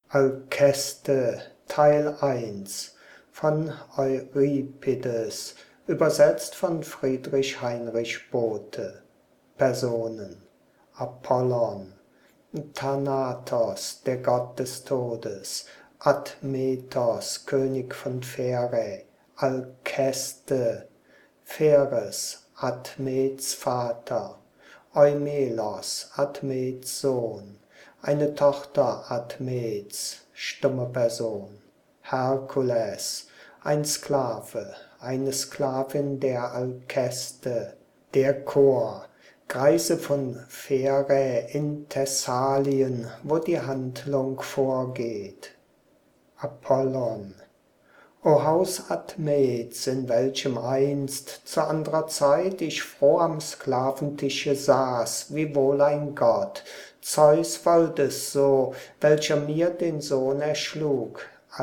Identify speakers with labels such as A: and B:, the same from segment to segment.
A: Alkeste Teil 1 von Euripides, übersetzt von Friedrich Heinrich Bothe. Personen: Apollon, Thanatos, der Gott des Todes, Admetos, König von Pherä, Alkeste, Pheres, Admets Vater, Eumelos, Admets Sohn, eine Tochter Admets, stumme Person, Herkules, ein Sklave, eine Sklavin der Alkeste, der Chor, Greise von Pherä in Thessalien, wo die Handlung vorgeht. Apollon: O Haus Admets, in welchem einst zu anderer Zeit ich froh am Sklaventische saß, wie wohl ein Gott, Zeus wollt es so, welcher mir den Sohn erschlug,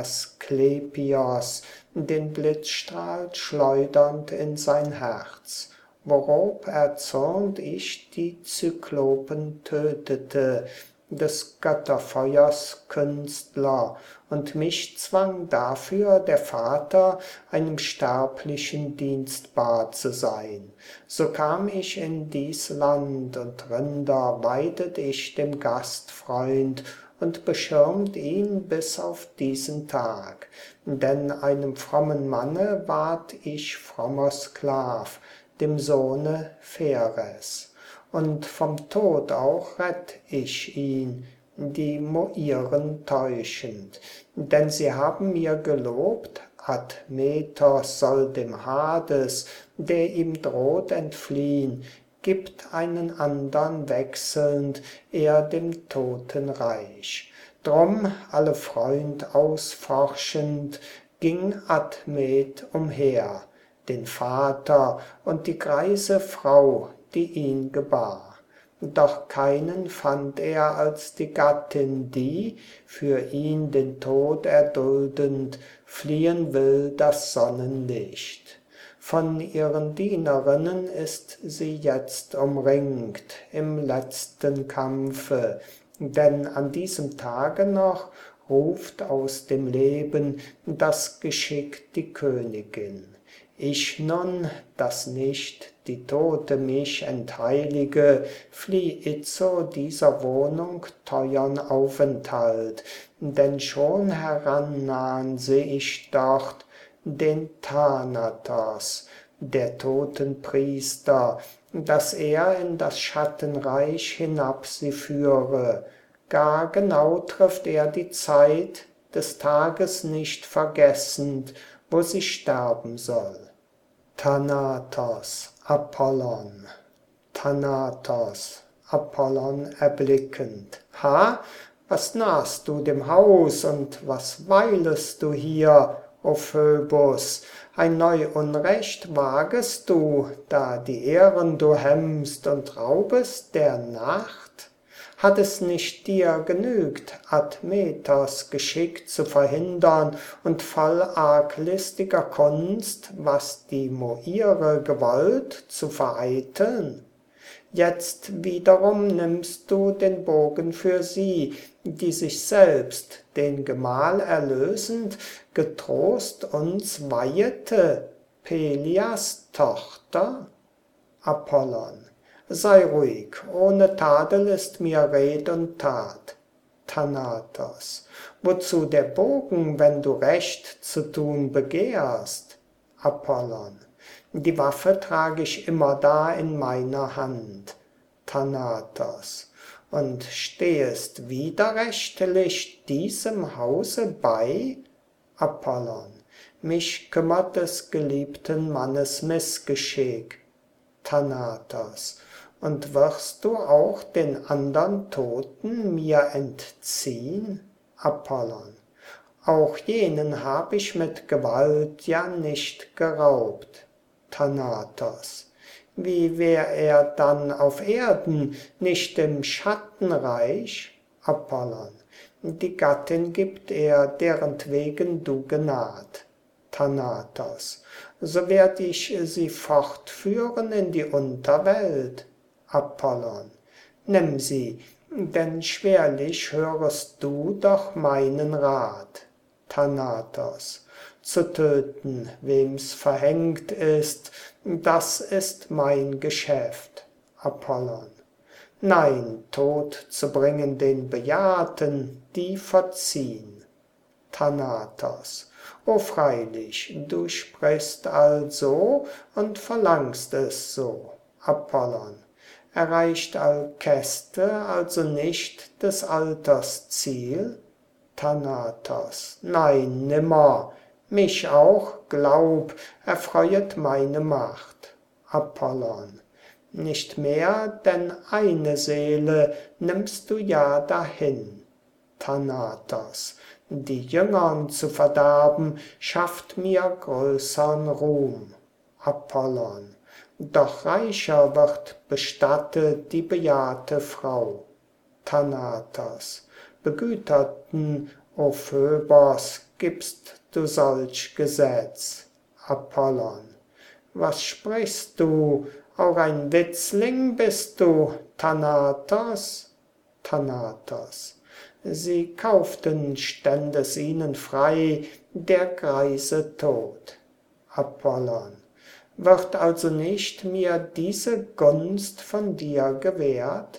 A: Asklepios, den Blitzstrahl schleudernd in sein Herz, worob erzürnt ich die Zyklopen tötete, des Götterfeuers Künstler, und mich zwang dafür der Vater, einem Sterblichen dienstbar zu sein. So kam ich in dies Land, und Rinder weidet ich dem Gastfreund, und beschirmt ihn bis auf diesen Tag. Denn einem frommen Manne ward ich frommer Sklav, dem Sohne Pheres. Und vom Tod auch rett ich ihn, die Moiren täuschend. Denn sie haben mir gelobt, Admetos soll dem Hades, der ihm droht, entfliehn, gibt einen andern wechselnd, er dem Totenreich. Drum, alle Freund ausforschend, ging Admet umher, den Vater und die greise Frau, die ihn gebar. Doch keinen fand er als die Gattin, die, für ihn den Tod erduldend, fliehen will das Sonnenlicht. Von ihren Dienerinnen ist sie jetzt umringt im letzten Kampfe, denn an diesem Tage noch ruft aus dem Leben das Geschick die Königin. Ich nun, dass nicht die Tote mich entheilige, flieh itzo dieser Wohnung teuern Aufenthalt, denn schon herannahen seh ich dort den Thanatos, der Totenpriester, dass er in das Schattenreich hinab sie führe. Gar genau trifft er die Zeit, des Tages nicht vergessend, wo sie sterben soll. Thanatos, Apollon. Thanatos, Apollon erblickend. Ha, was nahst du dem Haus und was weilest du hier, o Phöbus? Ein neu Unrecht wagest du, da die Ehren du hemmst und raubest der Nacht? Hat es nicht dir genügt, Admetos Geschick zu verhindern und voll arglistiger Kunst, was die Moire gewollt, zu vereiteln? Jetzt wiederum nimmst du den Bogen für sie, die sich selbst, den Gemahl erlösend, getrost uns weihete, Pelias Tochter? Apollon: Sei ruhig, ohne Tadel ist mir Red und Tat. Thanatos: Wozu der Bogen, wenn du Recht zu tun begehrst? Apollon: Die Waffe trag ich immerdar in meiner Hand. Thanatos: Und stehest widerrechtlich diesem Hause bei? Apollon: Mich kümmert des geliebten Mannes Missgeschick. Thanatos: Und wirst du auch den andern Toten mir entziehn? Apollon: Auch jenen hab ich mit Gewalt ja nicht geraubt. Thanatos: Wie wär er dann auf Erden, nicht im Schattenreich? Apollon: Die Gattin gibt er, derentwegen du genaht. Thanatos: So werd ich sie fortführen in die Unterwelt. Apollon: Nimm sie, denn schwerlich hörest du doch meinen Rat. Thanatos: Zu töten, wem's verhängt ist, das ist mein Geschäft. Apollon: Nein, Tod zu bringen den Bejahrten, die verziehn. Thanatos: O freilich, du sprichst also und verlangst es so. Apollon: Erreicht Alkeste also nicht des Alters Ziel? Thanatos: Nein, nimmer. Mich auch, glaub, erfreuet meine Macht. Apollon: Nicht mehr, denn eine Seele nimmst du ja dahin. Thanatos: Die Jüngern zu verderben, schafft mir größern Ruhm. Apollon: Doch reicher wird bestattet die bejahrte Frau. Thanatos: Begüterten, o Phöbos, gibst du solch Gesetz. Apollon: Was sprichst du? Auch ein Witzling bist du, Thanatos? Thanatos: Sie kauften, ständ es ihnen frei, der Greise tot. Apollon: Wird also nicht mir diese Gunst von dir gewährt?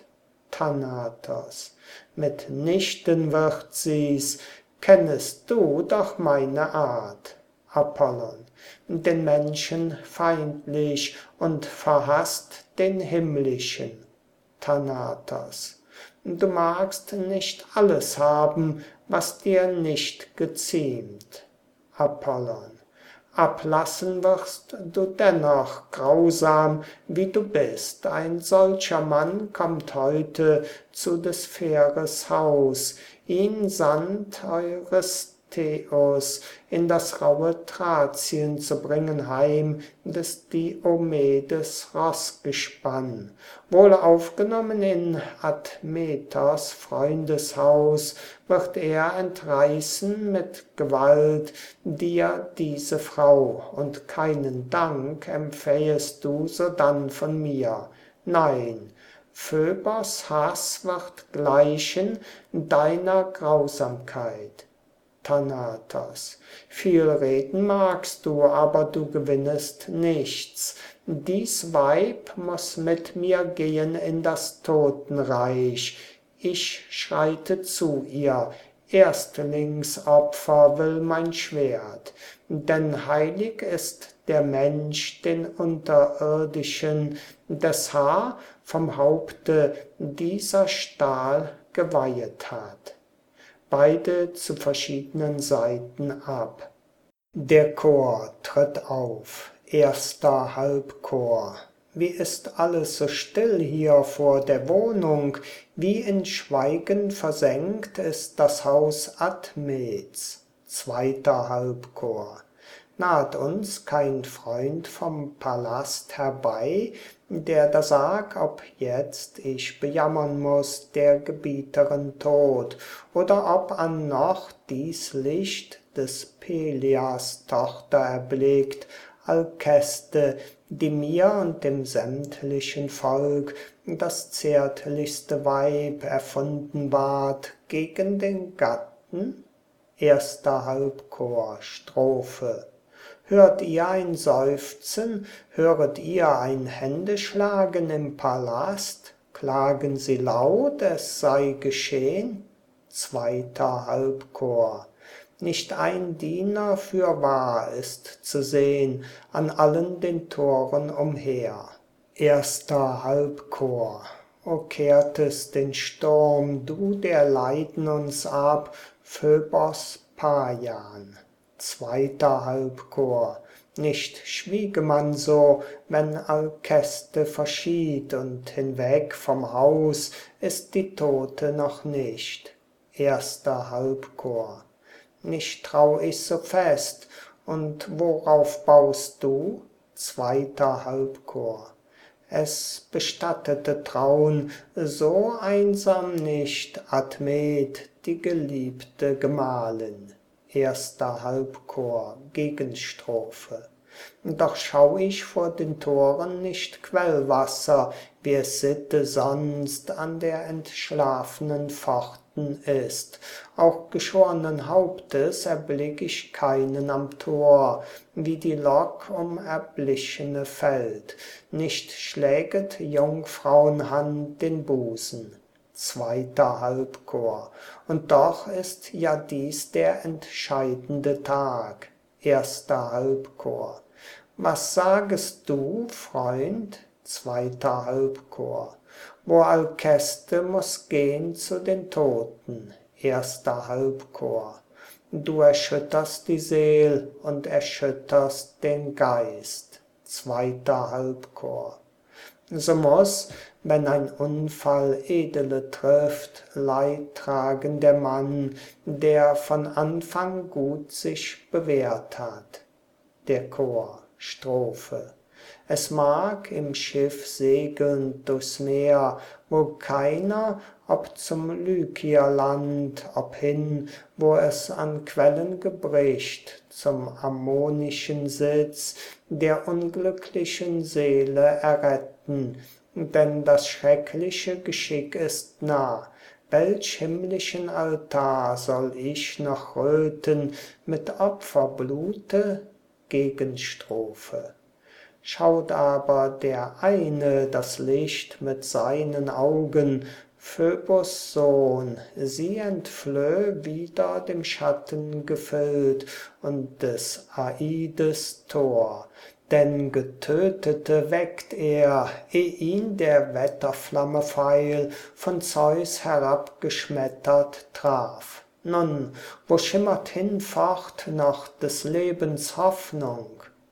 A: Thanatos: Mitnichten wird sie's, kennest du doch meine Art. Apollon: Den Menschen feindlich und verhasst den himmlischen. Thanatos: Du magst nicht alles haben, was dir nicht geziemt. Apollon: Ablassen wirst du dennoch, grausam wie du bist. Ein solcher Mann kommt heute zu des Pheres Haus. Ihn sandt Eurystheus, in das raue Thrazien zu bringen heim des Diomedes Rossgespann. Wohl aufgenommen in Admetos Freundeshaus, wird er entreißen mit Gewalt dir diese Frau, und keinen Dank empfähest du sodann von mir. Nein, Phöbos Hass wird gleichen deiner Grausamkeit. Thanatos: Viel reden magst du, aber du gewinnest nichts. Dies Weib muss mit mir gehen in das Totenreich. Ich schreite zu ihr, Erstlingsopfer will mein Schwert. Denn heilig ist der Mensch den Unterirdischen, des Haar vom Haupte dieser Stahl geweihet hat. Beide zu verschiedenen Seiten ab. Der Chor tritt auf. Erster Halbchor. Wie ist alles so still hier vor der Wohnung, wie in Schweigen versenkt ist das Haus Admets. Zweiter Halbchor. Naht uns kein Freund vom Palast herbei, der da sag, ob jetzt ich bejammern muß der Gebieterin Tod, oder ob an noch dies Licht des Peleas Tochter erblickt, Alkeste, die mir und dem sämtlichen Volk das zärtlichste Weib erfunden ward gegen den Gatten? Erster Halbchor, Strophe. Hört ihr ein Seufzen, höret ihr ein Händeschlagen im Palast? Klagen sie laut, es sei geschehn? Zweiter Halbchor. Nicht ein Diener fürwahr ist zu sehn an allen den Toren umher. Erster Halbchor. O kehrtest den Sturm, du, der Leiden uns ab, Phöbos Paian. Zweiter Halbchor. Nicht schwiege man so, wenn Alkeste verschied, und hinweg vom Haus ist die Tote noch nicht. Erster Halbchor. Nicht trau ich so fest, und worauf baust du? Zweiter Halbchor. Es bestattete Traun so einsam nicht, Admet, die geliebte Gemahlin. Erster Halbchor, Gegenstrophe. Doch schau ich vor den Toren nicht Quellwasser, wie es Sitte sonst an der entschlafenen Pforten ist. Auch geschornen Hauptes erblick ich keinen am Tor, wie die Lok um Erblichene fällt. Nicht schläget Jungfrauenhand den Busen. Zweiter Halbchor. Und doch ist ja dies der entscheidende Tag. Erster Halbchor. Was sagest du, Freund? Zweiter Halbchor. Wo Alkeste muß gehn zu den Toten. Erster Halbchor. Du erschütterst die Seel und erschütterst den Geist. Zweiter Halbchor. So muß, wenn ein Unfall Edele trifft, Leid tragen der Mann, der von Anfang gut sich bewährt hat. Der Chor, Strophe. Es mag im Schiff segeln durchs Meer, wo keiner, ob zum Lykierland, ob hin, wo es an Quellen gebricht, zum ammonischen Sitz der unglücklichen Seele erretten, denn das schreckliche Geschick ist nah. Welch himmlischen Altar soll ich noch röten mit Opferblute? Gegenstrophe. Schaut aber der eine das Licht mit seinen Augen, Phöbos Sohn, sie entflöh wieder dem Schatten gefüllt und des Aides Tor, denn Getötete weckt er, ihn der Wetterflamme Pfeil von Zeus herabgeschmettert traf. Nun, wo schimmert hinfort noch des Lebens Hoffnung?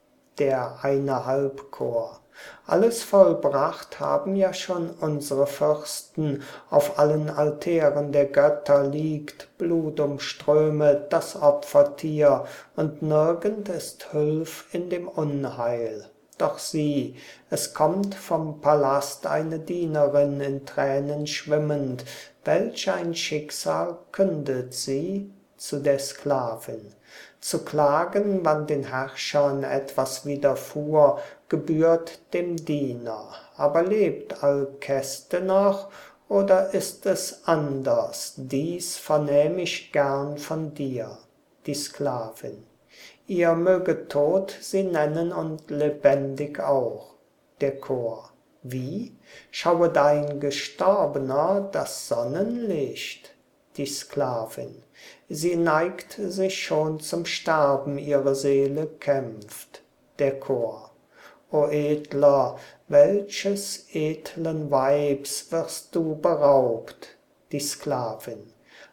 A: Der eine Halbchor. Alles vollbracht haben ja schon unsere Fürsten, auf allen Altären der Götter liegt blutumströmet das Opfertier, und nirgend ist Hülf in dem Unheil. Doch sieh, es kommt vom Palast eine Dienerin in Tränen schwimmend, welch ein Schicksal kündet sie? Zu der Sklavin. Zu klagen, wann den Herrschern etwas widerfuhr, gebührt dem Diener. Aber lebt Alkeste noch, oder ist es anders? Dies vernehm ich gern von dir. Die Sklavin. Ihr möget tot sie nennen und lebendig auch. Der Chor. Wie? Schaue dein Gestorbener das Sonnenlicht? Die Sklavin. Sie neigt sich schon zum Sterben, ihre Seele kämpft. Der Chor. O Edler, welches edlen Weibs wirst du beraubt? Die Sklavin.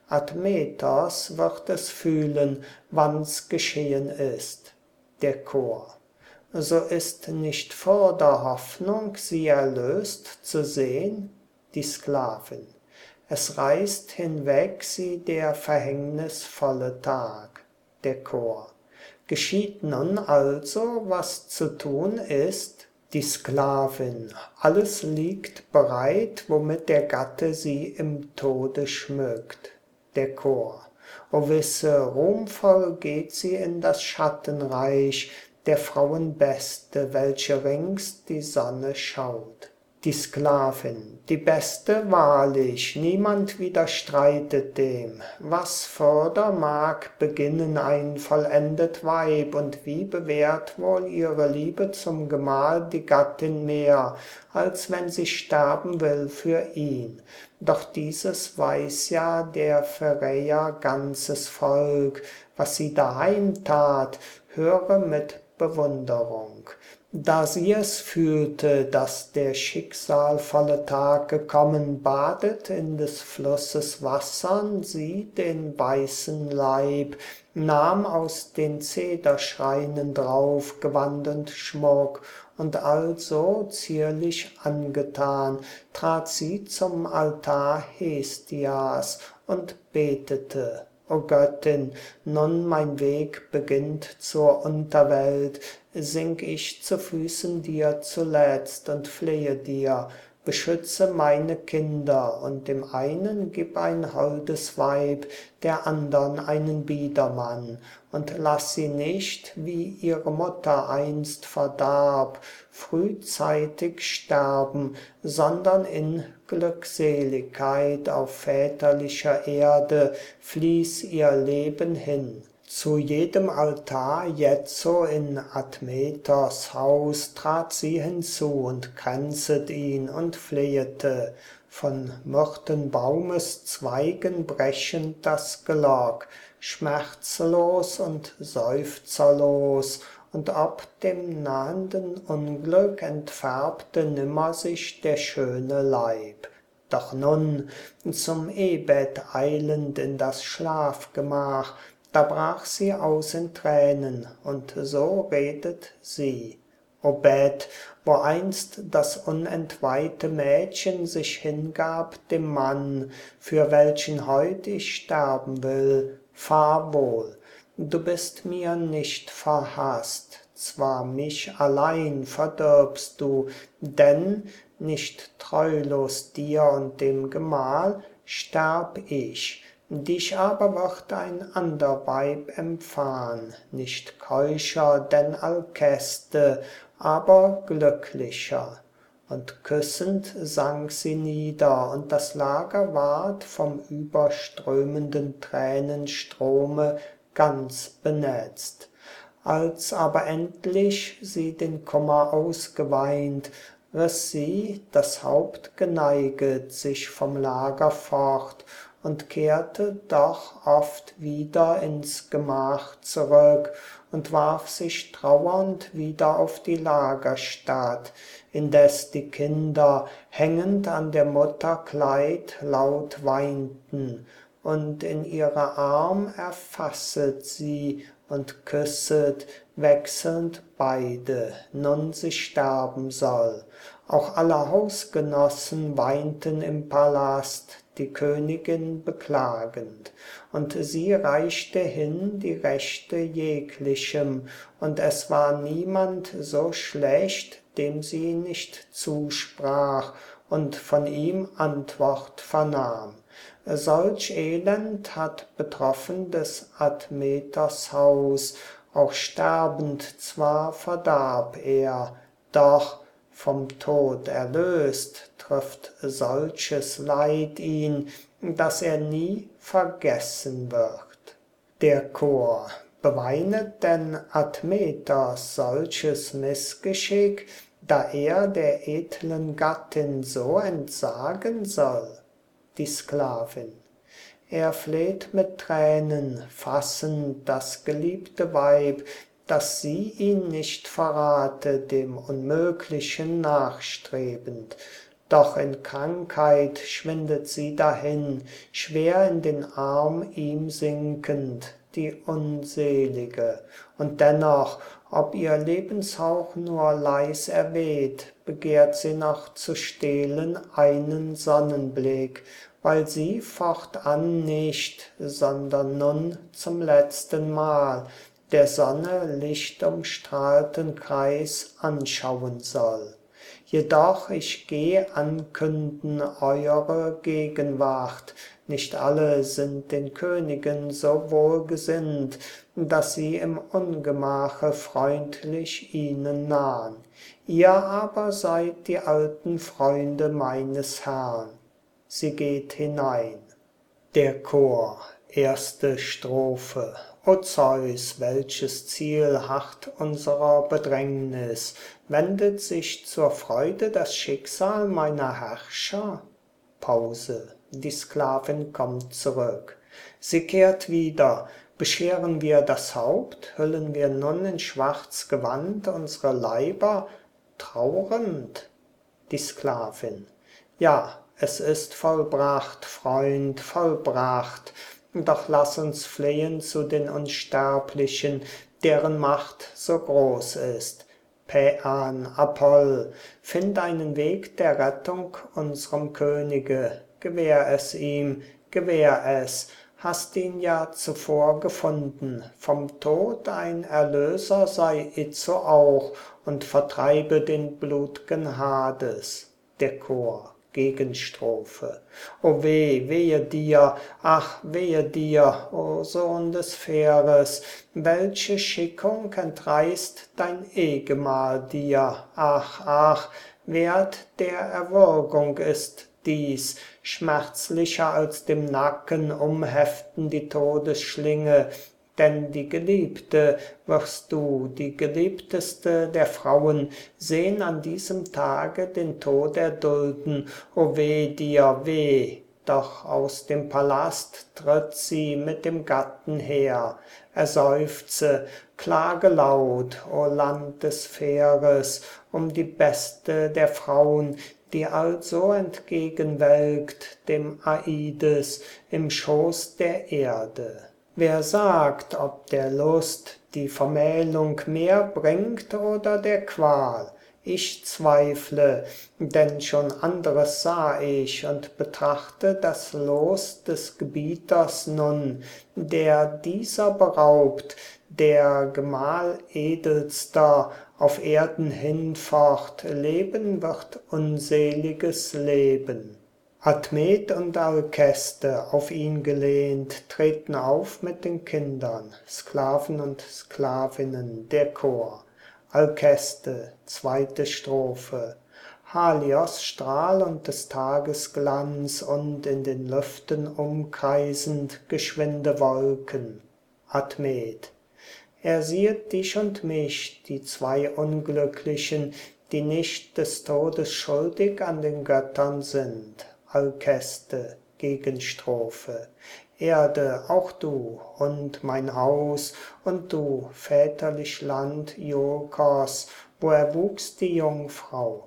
A: Admetos wird es fühlen, wann's geschehen ist. Der Chor. So ist nicht furder Hoffnung, sie erlöst zu sehn? Die Sklavin. Es reißt hinweg sie der verhängnisvolle Tag. Der Chor. Geschieht nun also, was zu tun ist? Die Sklavin. Alles liegt bereit, womit der Gatte sie im Tode schmückt. Der Chor. O wisse, ruhmvoll geht sie in das Schattenreich der Frauen Beste, welche rings die Sonne schaut. Die Sklavin, die Beste wahrlich, niemand widerstreitet dem. Was fürder mag beginnen ein vollendet Weib, und wie bewährt wohl ihre Liebe zum Gemahl die Gattin mehr, als wenn sie sterben will für ihn. Doch dieses weiß ja der Pheräer ganzes Volk, was sie daheim tat, höre mit Bewunderung. Da sie es fühlte, dass der schicksalvolle Tag gekommen, badet in des Flusses Wassern sie den weißen Leib, nahm aus den Zederschreinen drauf Gewand und Schmuck, und also zierlich angetan, trat sie zum Altar Hestias und betete. O Göttin, nun mein Weg beginnt zur Unterwelt, sink ich zu Füßen dir zuletzt und flehe dir, beschütze meine Kinder, und dem einen gib ein holdes Weib, der andern einen Biedermann, und lass sie nicht, wie ihre Mutter einst verdarb, frühzeitig sterben, sondern in Glückseligkeit auf väterlicher Erde fließ ihr Leben hin. Zu jedem Altar jetzo in Admetos Haus trat sie hinzu und kränzet ihn und flehete. Von Myrtenbaumes Zweigen brechend das Gelock, schmerzlos und seufzerlos, und ob dem nahenden Unglück entfärbte nimmer sich der schöne Leib. Doch nun, zum Ehbett eilend in das Schlafgemach, da brach sie aus in Tränen, und so redet sie: O Bett, wo einst das unentweihte Mädchen sich hingab dem Mann, für welchen heut ich sterben will, fahr wohl. Du bist mir nicht verhasst, zwar mich allein verdirbst du, denn nicht treulos dir und dem Gemahl sterb ich. Dich aber wird ein ander Weib empfahn, nicht keuscher denn Alkeste, aber glücklicher. Und küssend sank sie nieder, und das Lager ward vom überströmenden Tränenstrome ganz benetzt. Als aber endlich sie den Kummer ausgeweint, riß sie, das Haupt geneiget, sich vom Lager fort und kehrte doch oft wieder ins Gemach zurück und warf sich trauernd wieder auf die Lagerstatt, indes die Kinder hängend an der Mutter Kleid laut weinten, und in ihre Arm erfasset sie und küsset wechselnd beide, nun sie sterben soll. Auch alle Hausgenossen weinten im Palast, die Königin beklagend, und sie reichte hin die Rechte jeglichem, und es war niemand so schlecht, dem sie nicht zusprach und von ihm Antwort vernahm. Solch Elend hat betroffen des Admeters Haus, auch sterbend zwar verdarb er, doch vom Tod erlöst trifft solches Leid ihn, das er nie vergessen wird. Der Chor: Beweinet denn Admetos solches Missgeschick, da er der edlen Gattin so entsagen soll? Die Sklavin: Er fleht mit Tränen, fassend das geliebte Weib, dass sie ihn nicht verrate, dem Unmöglichen nachstrebend. Doch in Krankheit schwindet sie dahin, schwer in den Arm ihm sinkend, die Unselige. Und dennoch, ob ihr Lebenshauch nur leis erweht, begehrt sie noch zu stehlen einen Sonnenblick, weil sie fortan nicht, sondern nun zum letzten Mal der Sonne lichtumstrahlten Kreis anschauen soll. Jedoch ich geh ankünden eure Gegenwart, nicht alle sind den Königen so wohlgesinnt, dass sie im Ungemache freundlich ihnen nahn. Ihr aber seid die alten Freunde meines Herrn. Sie geht hinein. Der Chor: Erste Strophe. O Zeus, welches Ziel harrt unserer Bedrängnis? Wendet sich zur Freude das Schicksal meiner Herrscher? Pause. Die Sklavin kommt zurück. Sie kehrt wieder. Bescheren wir das Haupt? Hüllen wir nun in schwarz Gewand unsere Leiber trauernd? Die Sklavin: Ja, es ist vollbracht, Freund, vollbracht. Doch lass uns flehen zu den Unsterblichen, deren Macht so groß ist. Päan, Apoll, find einen Weg der Rettung unserem Könige. Gewähr es ihm, gewähr es, hast ihn ja zuvor gefunden. Vom Tod ein Erlöser sei itzo auch und vertreibe den blut'gen Hades. der Chor, Gegenstrophe. O weh, wehe dir, ach, wehe dir, o Sohn des Pheres, welche Schickung entreißt dein Ehgemahl dir? Ach, ach, wert der Erwürgung ist dies, schmerzlicher als dem Nacken umheften die Todesschlinge, denn die Geliebte wirst du, die geliebteste der Frauen, sehn an diesem Tage den Tod erdulden. O weh dir, weh! Doch aus dem Palast tritt sie mit dem Gatten her. Er seufze, klage laut, o Land des Pheres, um die beste der Frauen, die also entgegenwelkt dem Aides im Schoß der Erde. Wer sagt, ob der Lust die Vermählung mehr bringt oder der Qual? Ich zweifle, denn schon anderes sah ich und betrachte das Los des Gebieters nun, der dieser beraubt, der Gemahl edelster auf Erden hinfort, leben wird unseliges Leben. Admet und Alkeste, auf ihn gelehnt, treten auf mit den Kindern, Sklaven und Sklavinnen, der Chor. Alkeste, zweite Strophe. Halios Strahl und des Tages Glanz und in den Lüften umkreisend geschwinde Wolken. Admet. Er sieht dich und mich, die zwei Unglücklichen, die nicht des Todes schuldig an den Göttern sind. Alkeste, Gegenstrophe. Erde, auch du, und mein Haus, und du, väterlich Land Iolkos, wo erwuchs die Jungfrau.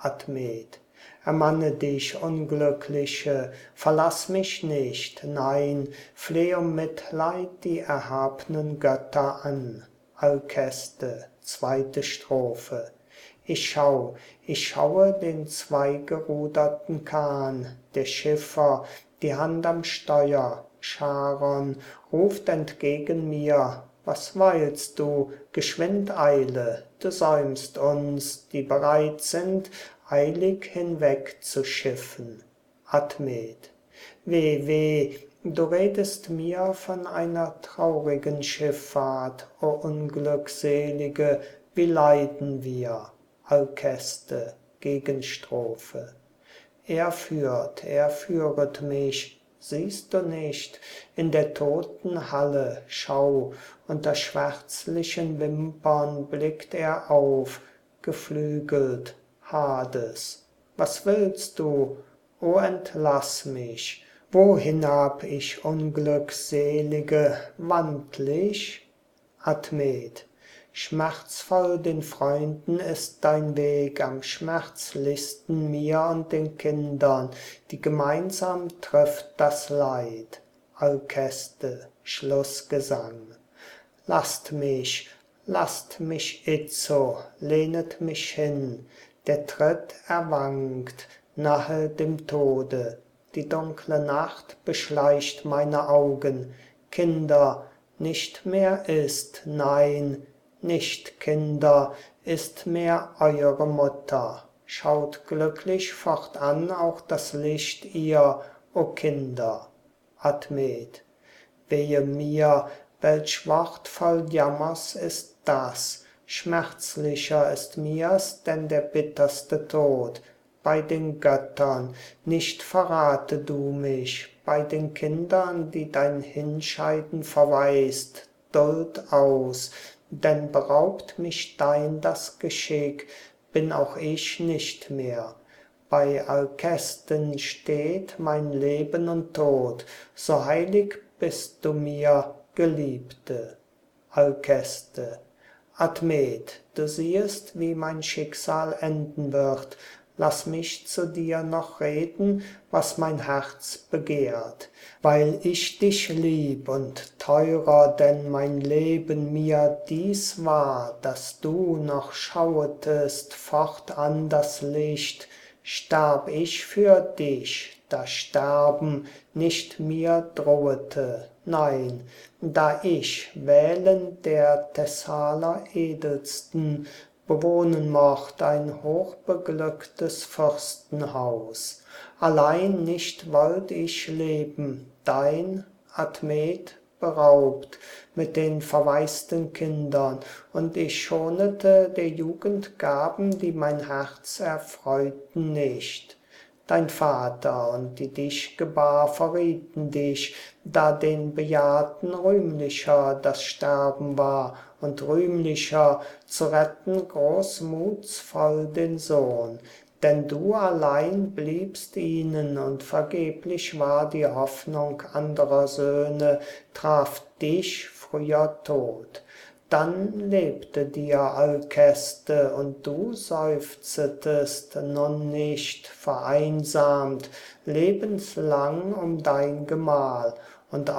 A: Admet. Ermanne dich, Unglückliche, verlass mich nicht, nein, fleh um Mitleid die erhabnen Götter an. Alkeste, zweite Strophe. Ich schaue den zweigeruderten Kahn, der Schiffer, die Hand am Steuer, Charon ruft entgegen mir, was weilst du, geschwind eile, du säumst uns, die bereit sind, eilig hinweg zu schiffen. Admet. Weh, weh, du redest mir von einer traurigen Schifffahrt, o Unglückselige, wie leiden wir. Alkeste, Gegenstrophe. Er führet mich, siehst du nicht, in der toten Halle, schau, unter schwärzlichen Wimpern blickt er auf, geflügelt, Hades. Was willst du? O entlass mich, wohin hab ich, Unglückselige, wandlich? Admet. Schmerzvoll den Freunden ist dein Weg, am schmerzlichsten mir und den Kindern, die gemeinsam trifft das Leid. Alkeste, Schlussgesang. Lasst mich itzo, lehnet mich hin, der Tritt erwankt, nahe dem Tode. Die dunkle Nacht beschleicht meine Augen, Kinder, nicht mehr ist, nein, nicht, Kinder, ist mehr eure Mutter. Schaut glücklich fortan auch das Licht ihr, o Kinder. Admet. Wehe mir, welch Wort voll Jammers ist das. Schmerzlicher ist mir's, denn der bitterste Tod. Bei den Göttern, nicht verrate du mich, bei den Kindern, die dein Hinscheiden verweist, duld aus, denn beraubt mich dein das Geschick, bin auch ich nicht mehr. Bei Alkesten steht mein Leben und Tod, so heilig bist du mir, Geliebte. Alkeste. Admet, du siehest, wie mein Schicksal enden wird, lass mich zu dir noch reden, was mein Herz begehrt. Weil ich dich lieb und teurer denn mein Leben mir dies war, dass du noch schauetest fortan das Licht, starb ich für dich, da Sterben nicht mir drohete, nein, da ich, wählend der Thessaler edelsten, bewohnen mocht ein hochbeglücktes Fürstenhaus. Allein nicht wollt ich leben, dein Admet beraubt, mit den verwaisten Kindern, und ich schonete der Jugend Gaben, die mein Herz erfreuten nicht. Dein Vater und die dich gebar, verrieten dich, da den Bejahrten rühmlicher das Sterben war, und rühmlicher zu retten großmutsvoll den Sohn. Denn du allein bliebst ihnen, und vergeblich war die Hoffnung anderer Söhne, traf dich früher Tod. Dann lebte dir Alkeste, und du seufzetest nun nicht, vereinsamt, lebenslang um dein Gemahl, und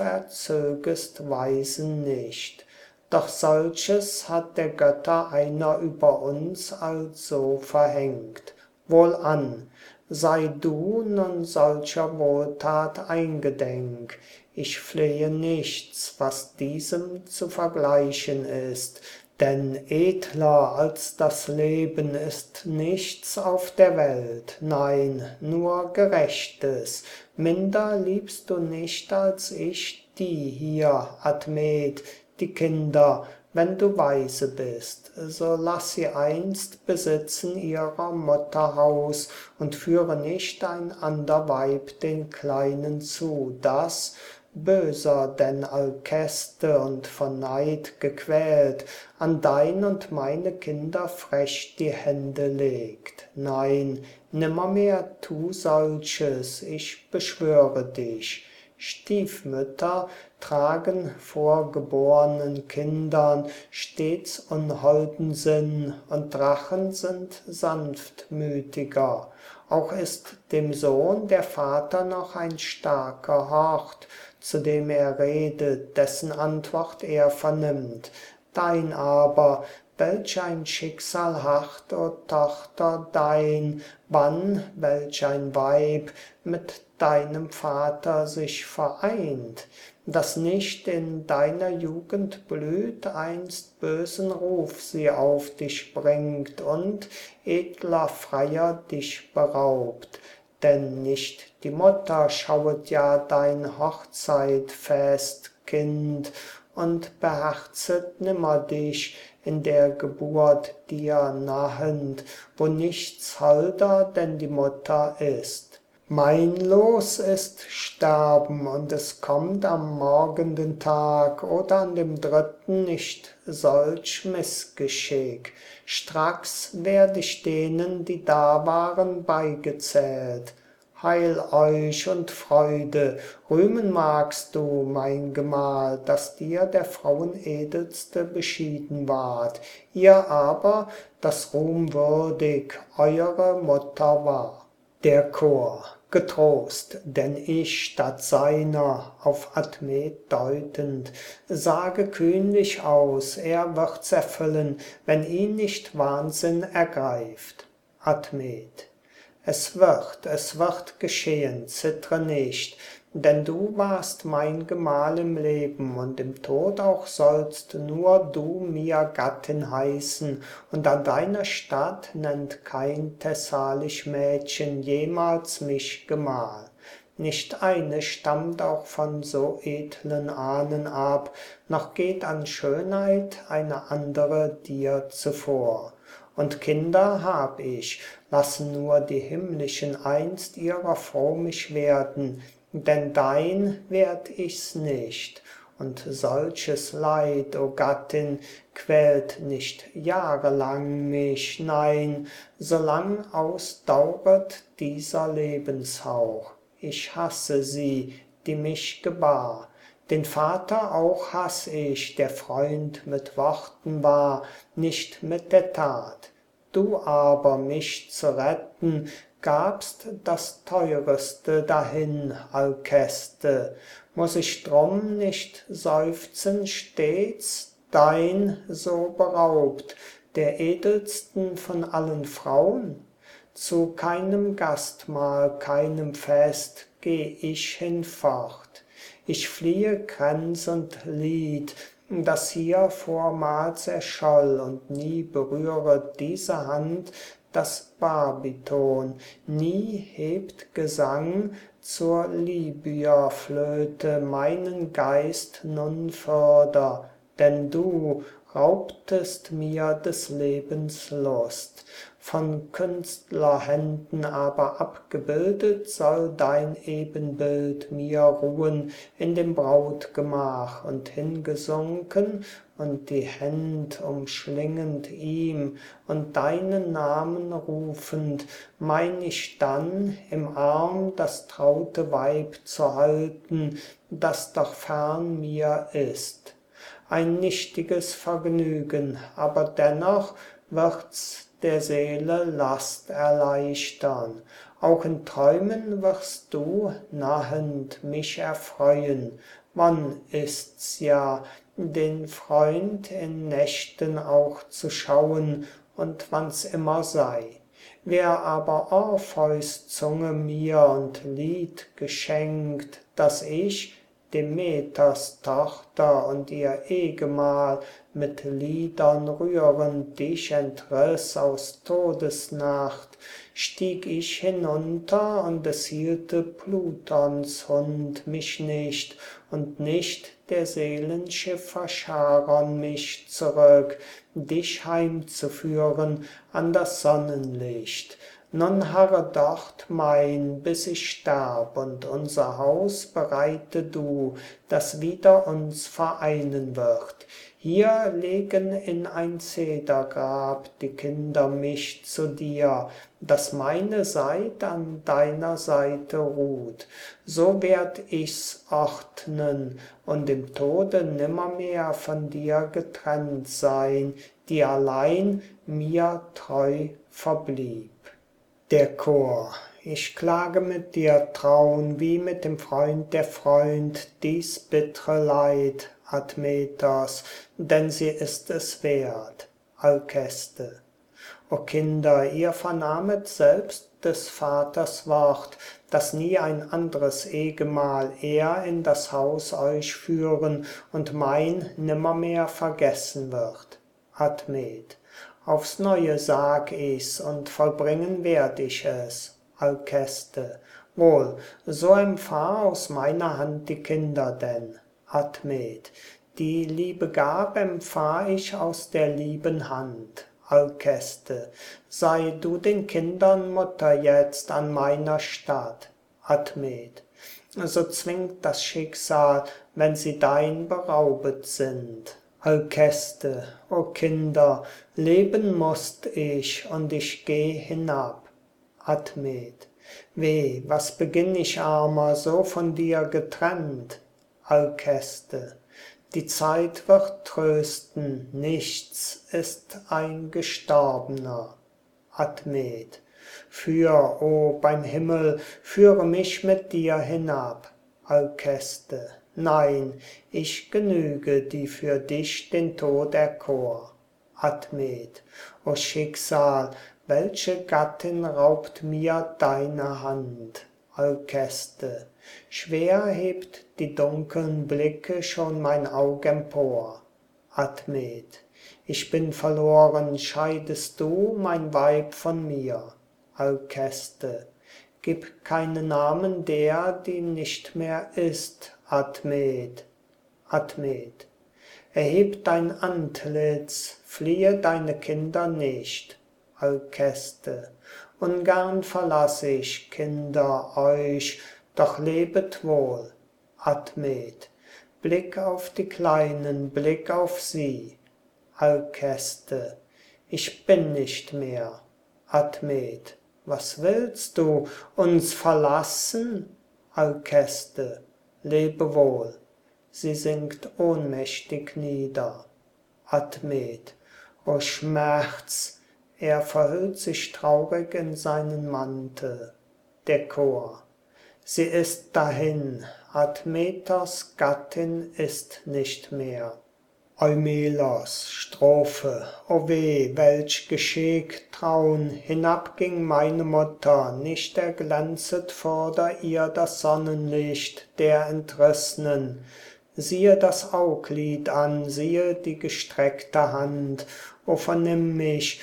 A: auferzögest Weisen nicht. Doch solches hat der Götter einer über uns also verhängt. Wohlan, sei du nun solcher Wohltat eingedenk. Ich flehe nichts, was diesem zu vergleichen ist, denn edler als das Leben ist nichts auf der Welt, nein, nur Gerechtes. Minder liebst du nicht als ich die hier, Admet, die Kinder, wenn du weise bist, so lass sie einst besitzen ihrer Mutter Haus und führe nicht ein ander Weib den Kleinen zu, das, böser denn Alkeste und von Neid gequält, an dein und meine Kinder frech die Hände legt. Nein, nimmermehr tu solches, ich beschwöre dich. Stiefmütter tragen vor gebornen Kindern stets unholden Sinn, und Drachen sind sanftmütiger. Auch ist dem Sohn der Vater noch ein starker Hort, zu dem er redet, dessen Antwort er vernimmt. Dein aber, welch ein Schicksal hart, o Tochter, dein, wann welch ein Weib mit deinem Vater sich vereint, dass nicht in deiner Jugend blüht, einst bösen Ruf sie auf dich bringt und edler Freier dich beraubt. Denn nicht die Mutter schauet ja dein Hochzeitfest, Kind, und beherzet nimmer dich in der Geburt dir nahend, wo nichts holder denn die Mutter ist. Mein Los ist Sterben, und es kommt am morgenden Tag oder an dem dritten nicht solch Missgeschick. Stracks werd ich denen, die da waren, beigezählt. Heil euch und Freude, rühmen magst du, mein Gemahl, dass dir der Frauen edelste beschieden ward, ihr aber, das Ruhm würdig eure Mutter war. Der Chor: Getrost, denn ich statt seiner, auf Admet deutend, sage kühnlich aus, er wird's erfüllen, wenn ihn nicht Wahnsinn ergreift. Admet: es wird geschehen, zittre nicht, denn du warst mein Gemahl im Leben, und im Tod auch sollst nur du mir Gattin heißen, und an deiner Statt nennt kein thessalisch Mädchen jemals mich Gemahl. Nicht eine stammt auch von so edlen Ahnen ab, noch geht an Schönheit eine andere dir zuvor. Und Kinder hab ich, lassen nur die himmlischen einst ihrer froh mich werden, denn dein werd ich's nicht. Und solches Leid, o Gattin, quält nicht jahrelang mich, nein, solang ausdauret dieser Lebenshauch. Ich hasse sie, die mich gebar. Den Vater auch hass ich, der Freund mit Worten war, nicht mit der Tat. Du aber, mich zu retten, gabst das Teureste dahin, Alkeste. Muss ich drum nicht seufzen stets, dein so beraubt, der edelsten von allen Frauen? Zu keinem Gastmahl, keinem Fest geh ich hinfort. Ich fliehe Kränz und Lied, das hier vormals erscholl, und nie berühre diese Hand das Barbiton, nie hebt Gesang zur Libyerflöte meinen Geist nun fürder, denn du raubtest mir des Lebens Lust. Von Künstlerhänden aber abgebildet soll dein Ebenbild mir ruhen in dem Brautgemach, und hingesunken und die Händ umschlingend ihm und deinen Namen rufend, mein ich dann im Arm das traute Weib zu halten, das doch fern mir ist. Ein nichtiges Vergnügen, aber dennoch wird's der Seele Last erleichtern. Auch in Träumen wirst du nahend mich erfreuen. Wonn ist's ja, den Freund in Nächten auch zu schauen, und wann's immer sei. Wer aber Orpheus Zunge mir und Lied geschenkt, das ich, Demeters Tochter und ihr Ehgemahl, mit Liedern rührend dich entriss aus Todesnacht, stieg ich hinunter, und es hielte Plutons Hund mich nicht, und nicht der Seelenschiffer Charon mich zurück, dich heimzuführen an das Sonnenlicht. Nun harre dort mein, bis ich sterb, und unser Haus bereite du, das wieder uns vereinen wird. Hier legen in ein Zedergrab die Kinder mich zu dir, dass meine Seit an deiner Seite ruht. So werd ich's ordnen und im Tode nimmermehr von dir getrennt sein, die allein mir treu verblieb. Der Chor. Ich klage mit dir traun, wie mit dem Freund der Freund, dies bittre Leid, Admetos, denn sie ist es wert. Alkeste. O Kinder, ihr vernahmet selbst des Vaters Wort, dass nie ein andres Ehgemahl er in das Haus euch führen und mein nimmermehr vergessen wird. Admet. Aufs Neue sag ich's, und vollbringen werd ich es. Alkeste. Wohl, so empfahr aus meiner Hand die Kinder denn. Admet. Die liebe Gab empfahr ich aus der lieben Hand. Alkeste. Sei du den Kindern Mutter jetzt an meiner statt. Admet. So zwingt das Schicksal, wenn sie dein beraubet sind. Alkeste. O Kinder, leben mußt ich, und ich geh hinab. Admet. Weh, was beginn ich, Armer, so von dir getrennt? Alkeste. Die Zeit wird trösten, nichts ist ein Gestorbener. Admet. Führ, o beim Himmel, führe mich mit dir hinab. Alkeste. Nein, ich genüge, die für dich den Tod erkor. Admet. O Schicksal, welche Gattin raubt mir deine Hand? Alkeste. Schwer hebt die dunkeln Blicke schon mein Aug empor. Admet. Ich bin verloren, scheidest du, mein Weib, von mir. Alkeste. Gib keinen Namen der, die nicht mehr ist. Admet. Admet. Erheb dein Antlitz, fliehe deine Kinder nicht. Alkeste. Ungern verlass ich, Kinder, euch, doch lebet wohl. Admet. Blick auf die Kleinen, Blick auf sie. Alkeste. Ich bin nicht mehr. Admet. Was willst du, uns verlassen? Alkeste. Lebe wohl. Sie sinkt ohnmächtig nieder. Admet. O Schmerz! Er verhüllt sich traurig in seinen Mantel. Der Chor. Sie ist dahin, Admetos Gattin ist nicht mehr. Eumelos, Strophe. O weh, welch Geschick, Traun, hinab ging meine Mutter, nicht erglänzet furder ihr das Sonnenlicht der Entriss'nen. Siehe das Auglid an, siehe die gestreckte Hand. O vernimm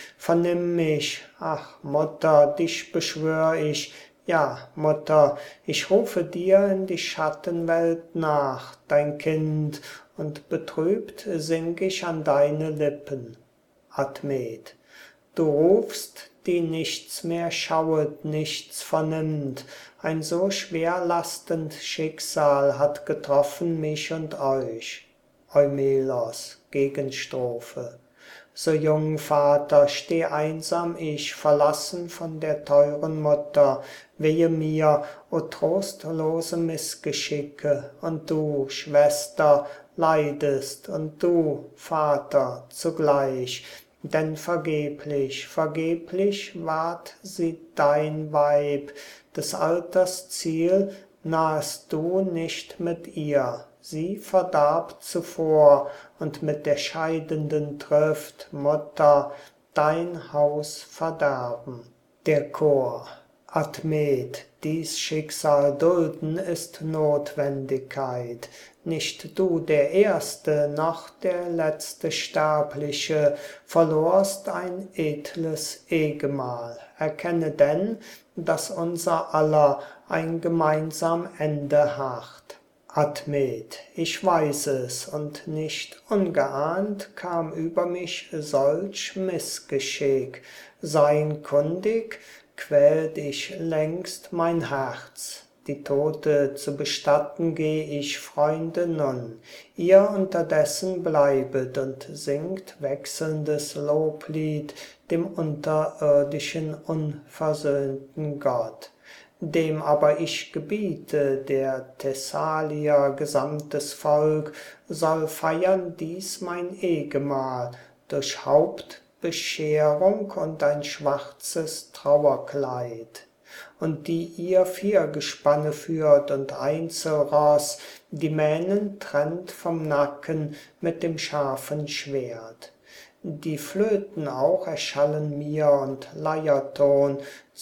A: mich, ach Mutter, dich beschwör ich, ja, Mutter, ich rufe dir in die Schattenwelt nach, dein Kind, und betrübt sink ich an deine Lippen. Admet. Du rufst, die nichts mehr schauet, nichts vernimmt. Ein so schwerlastend Schicksal hat getroffen mich und euch. Eumelos, Gegenstrophe. So jung, Vater, steh einsam ich, verlassen von der teuren Mutter. Wehe mir, o trostlose Missgeschicke, und du, Schwester, leidest, und du, Vater, zugleich. Denn vergeblich, vergeblich ward sie dein Weib, des Alters Ziel nahest du nicht mit ihr. Sie verdarb zuvor, und mit der scheidenden trifft, Mutter, dein Haus verderben. Der Chor. Admet, dies Schicksal dulden ist Notwendigkeit. Nicht du der Erste, noch der letzte Sterbliche, verlorst ein edles Ehgemahl. Erkenne denn, dass unser aller ein gemeinsam Ende harrt. Admet, ich weiß es, und nicht ungeahnt kam über mich solch Missgeschick. Sein kundig, quält ich längst mein Herz. Die Tote zu bestatten geh ich, Freunde, nun. Ihr unterdessen bleibet und singt wechselndes Loblied dem unterirdischen, unversöhnten Gott. Dem aber ich gebiete, der Thessalier gesamtes Volk soll feiern dies mein Ehgemahl durch Hauptbescherung und ein schwarzes Trauerkleid. Und die ihr Viergespanne führt und Einzelross, die Mähnen trennt vom Nacken mit dem scharfen Schwert. Die Flöten auch erschallen mir und Leierton,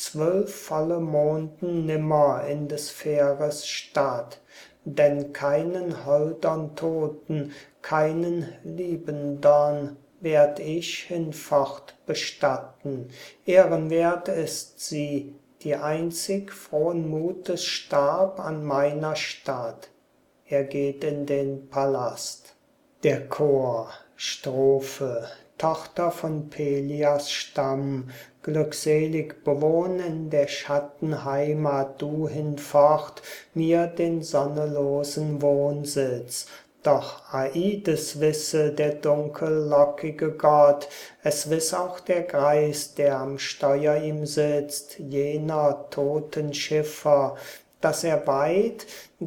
A: 12 volle Monden nimmer in des Pheres Stadt. Denn keinen holdern Toten, keinen Liebendern werd ich hinfort bestatten. Ehrenwert ist sie, die einzig frohen Mutes starb an meiner statt. Er geht in den Palast. Der Chor. Strophe. Tochter von Pelias Stamm, glückselig bewohn in der Schattenheimat du hinfort mir den sonnelosen Wohnsitz. Doch Aides wisse der dunkellockige Gott, es wiss auch der Greis, der am Steuer ihm sitzt, jener toten Schiffer, dass er weit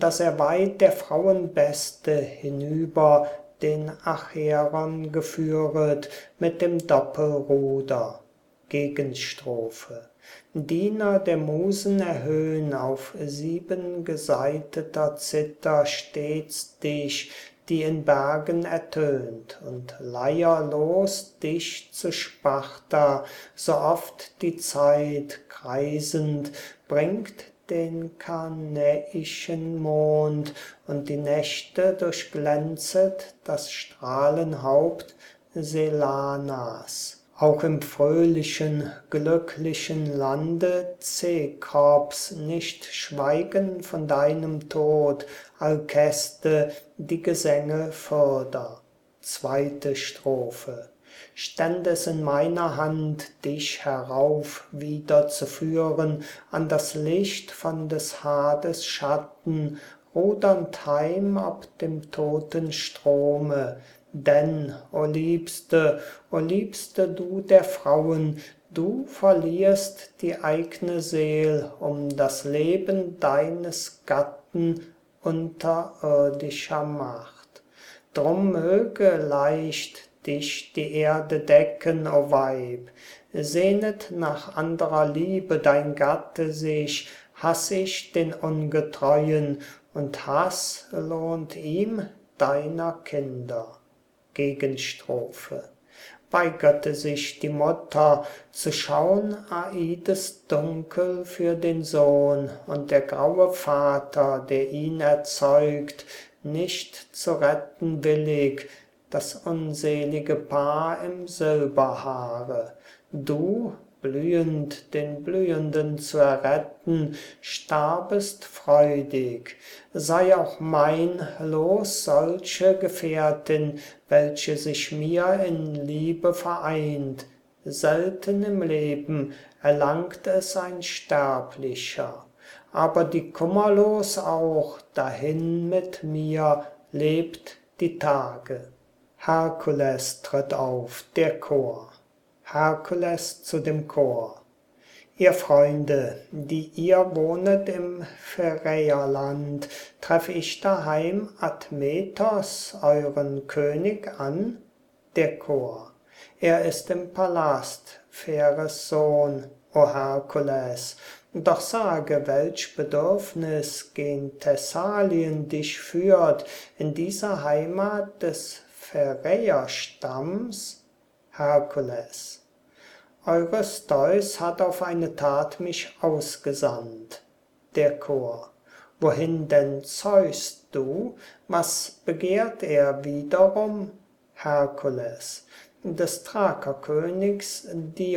A: der Frauen Beste hinüber den Acheron geführet mit dem Doppelruder. Gegenstrophe. Diener der Musen erhöhn auf 7 gesaiteter Zither stets dich, die in Bergen ertönt, und leierlos dich zu Sparta, so oft die Zeit kreisend bringt den kanäischen Mond, und die Nächte durchglänzet das Strahlenhaupt Selanas. Auch im fröhlichen, glücklichen Lande Cekrops nicht schweigen von deinem Tod, Alkeste, die Gesänge fürder. Zweite Strophe. Ständ es in meiner Hand, dich herauf wieder zu führen, an das Licht von des Hades Schatten, rudernd heim ab dem toten Strome. Denn, o Liebste du der Frauen, du verlierst die eigne Seel um das Leben deines Gatten unterirdischer Macht. Drum möge leicht dich die Erde decken, o Weib. Sehnet nach anderer Liebe dein Gatte sich, hass ich den Ungetreuen, und Hass lohnt ihm deiner Kinder. Gegenstrophe. Weigerte sich die Mutter zu schauen Aides Dunkel für den Sohn, und der graue Vater, der ihn erzeugt, nicht zu retten willig, das unselige Paar im Silberhaare. Du, blühend den Blühenden zu erretten, starbest freudig. Sei auch mein Los solche Gefährtin, welche sich mir in Liebe vereint. Selten im Leben erlangt es ein Sterblicher. Aber die kummerlos auch dahin mit mir lebt die Tage. Herkules tritt auf, der Chor. Herkules zu dem Chor. Ihr Freunde, die ihr wohnet im Pheräerland, treff ich daheim Admetos, euren König, an? Der Chor. Er ist im Palast, Pheres Sohn, o Herkules. Doch sage, welch Bedürfnis gen Thessalien dich führt, in dieser Heimat des Pheräerstamms? Herkules. Eurystheus hat auf eine Tat mich ausgesandt. Der Chor. Wohin denn zeust du? Was begehrt er wiederum? Herkules. Des Thrakerkönigs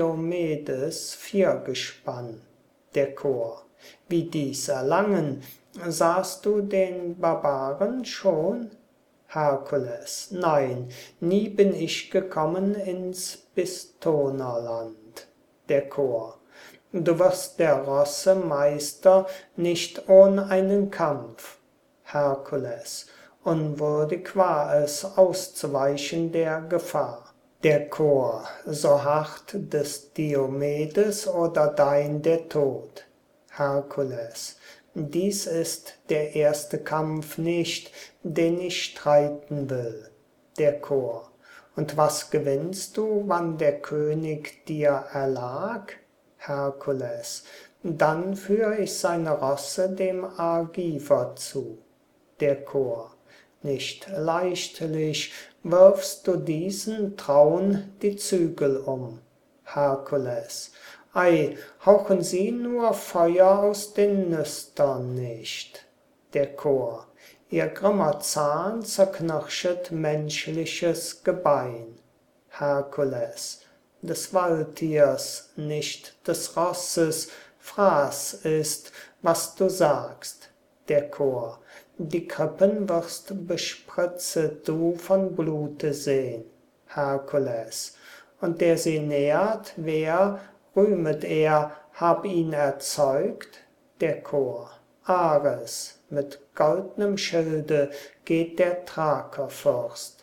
A: Diomedes Viergespann. Der Chor. Wie dies erlangen? Sahst du den Barbaren schon? Herkules. Nein, nie bin ich gekommen ins Bistonerland. Der Chor. Du wirst der Rosse Meister nicht ohn einen Kampf. Herkules. Unwürdig war es, auszuweichen der Gefahr. Der Chor. So hart des Diomedes oder dein der Tod. Herkules. Dies ist der erste Kampf nicht, den ich streiten will. Der Chor. Und was gewinnst du, wann der König dir erlag? Herkules. Dann führ ich seine Rosse dem Argiver zu. Der Chor. Nicht leichtlich wirfst du diesen Traun die Zügel um. Herkules. Ei, hauchen sie nur Feuer aus den Nüstern nicht. Der Chor. Ihr grimmer Zahn zerknirschet menschliches Gebein. Herkules. Des Waldtiers, nicht des Rosses, Fraß ist, was du sagst. Der Chor. Die Krippen wirst bespritzet du von Blute sehn. Herkules. Und der sie nährt, wer, rühmet er, hab ihn erzeugt? Der Chor. Ares, mit goldnem Schilde geht der Thrakerfürst.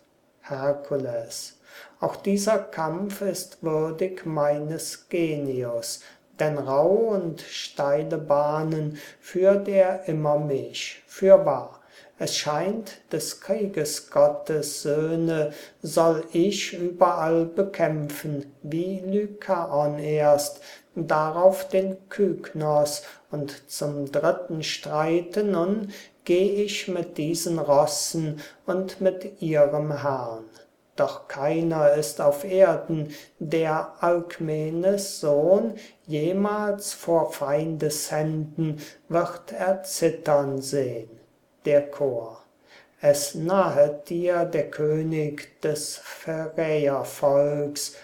A: Herkules. Auch dieser Kampf ist würdig meines Genius, denn rau und steile Bahnen führt er immer mich, fürwahr. Es scheint, des Kriegesgottes Söhne soll ich überall bekämpfen, wie Lykaon erst, darauf den Kyknos, und zum dritten Streite nun geh ich mit diesen Rossen und mit ihrem Herrn. Doch keiner ist auf Erden, der Alkmenes Sohn jemals vor Feindeshänden wird erzittern sehn. Der Chor. Es nahet dir der König des Pheräervolks,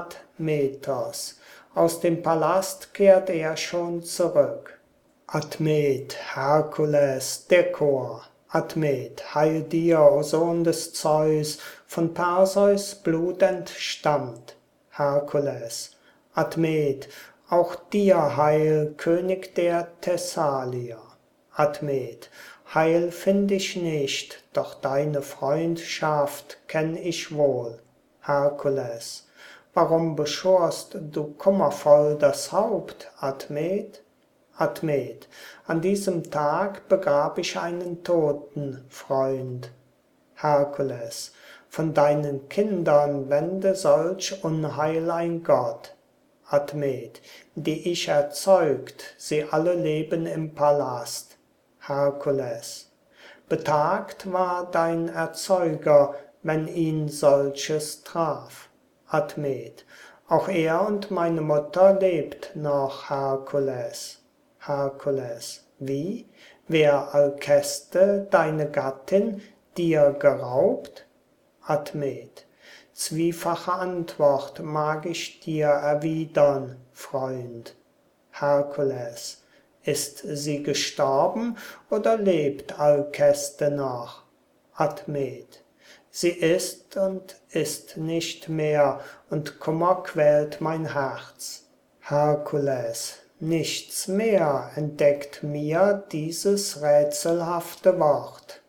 A: Admetos. Aus dem Palast kehrt er schon zurück. Admet, Herkules, der Chor. Admet, heil dir, o Sohn des Zeus, von Perseus Blut entstammt. Herkules. Admet, auch dir heil, König der Thessalier. Admet. Heil find ich nicht, doch deine Freundschaft kenn ich wohl. Herkules. Warum beschorst du kummervoll das Haupt, Admet? Admet. An diesem Tag begab ich einen Toten, Freund. Herkules. Von deinen Kindern wende solch Unheil ein Gott. Admet. Die ich erzeugt, sie alle leben im Palast. Herkules. Betagt war dein Erzeuger, wenn ihn solches traf. Admet. Auch er und meine Mutter lebt noch, Herkules. Herkules. Wie? Wer Alkeste, deine Gattin, dir geraubt? Admet. Zwiefache Antwort mag ich dir erwidern, Freund. Herkules. Ist sie gestorben oder lebt Alkeste noch? Admet. Sie ist und ist nicht mehr, und Kummer quält mein Herz. Herkules. Nichts mehr entdeckt mir dieses rätselhafte Wort.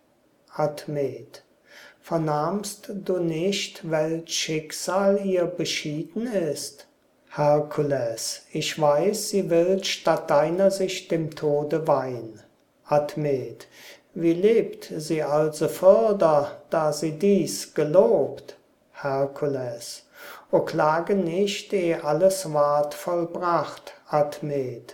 A: Admet. Vernahmst du nicht, welch Schicksal ihr beschieden ist? Herkules. Ich weiß, sie will statt deiner sich dem Tode weihn. Admet. Wie lebt sie also fürder, da sie dies gelobt? Herkules. O klage nicht, eh alles ward vollbracht, Admet.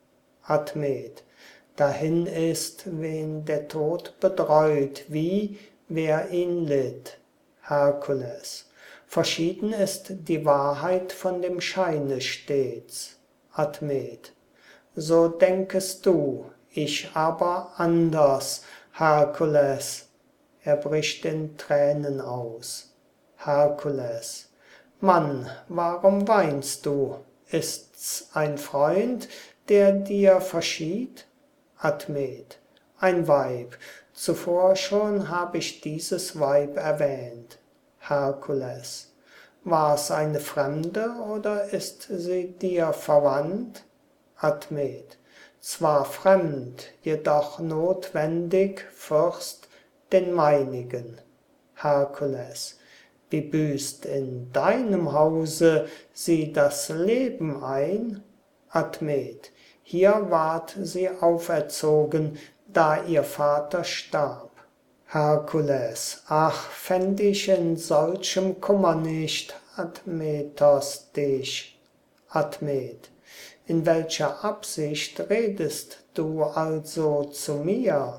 A: Admet. Dahin ist, wen der Tod bedräut, wie, wer ihn litt. Herkules. Verschieden ist die Wahrheit von dem Scheine stets. Admet. So denkest du, ich aber anders, Herkules. Er bricht in Tränen aus. Herkules. Mann, warum weinst du? Ist's ein Freund, der dir verschied? Admet. Ein Weib. Zuvor schon hab ich dieses Weib erwähnt. Herkules. War's eine Fremde oder ist sie dir verwandt? Admet. Zwar fremd, jedoch notwendig, Fürst, den meinigen. Herkules. Wie büßt in deinem Hause sie das Leben ein? Admet. Hier ward sie auferzogen, da ihr Vater starb. Herkules. Ach, fänd ich in solchem Kummer nicht, Admetos, dich. Admet. In welcher Absicht redest du also zu mir?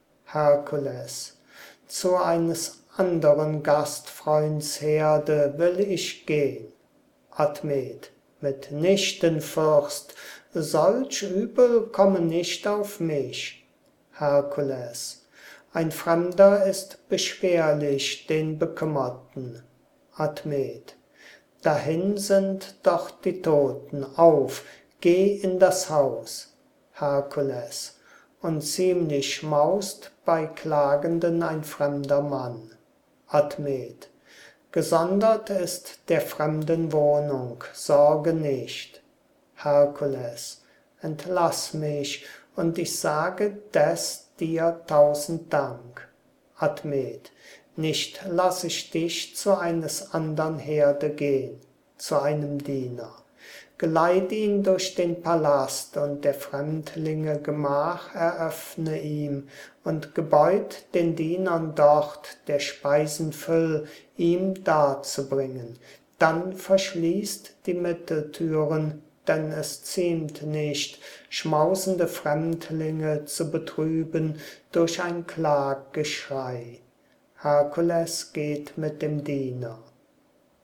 A: Herkules. Zu eines anderen Gastfreunds Herde will ich gehn. Admet. Mitnichten, Fürst, solch Übel komme nicht auf mich. Herkules. Ein Fremder ist beschwerlich den Bekümmerten. Admet. Dahin sind doch die Toten, auf, geh in das Haus. Herkules. Und ziemlich schmaust bei Klagenden ein fremder Mann. Admet. Gesondert ist der fremden Wohnung, sorge nicht. Herkules. Entlass mich, und ich sage des dir 1000 Dank. Admet. Nicht lass ich dich zu eines andern Herde gehn, zu einem Diener. Geleit ihn durch den Palast und der Fremdlinge Gemach eröffne ihm und gebeut den Dienern dort der Speisen Füll ihm darzubringen. Dann verschließt die Mitteltüren, denn es ziemt nicht, schmausende Fremdlinge zu betrüben durch ein Klaggeschrei. Herkules geht mit dem Diener.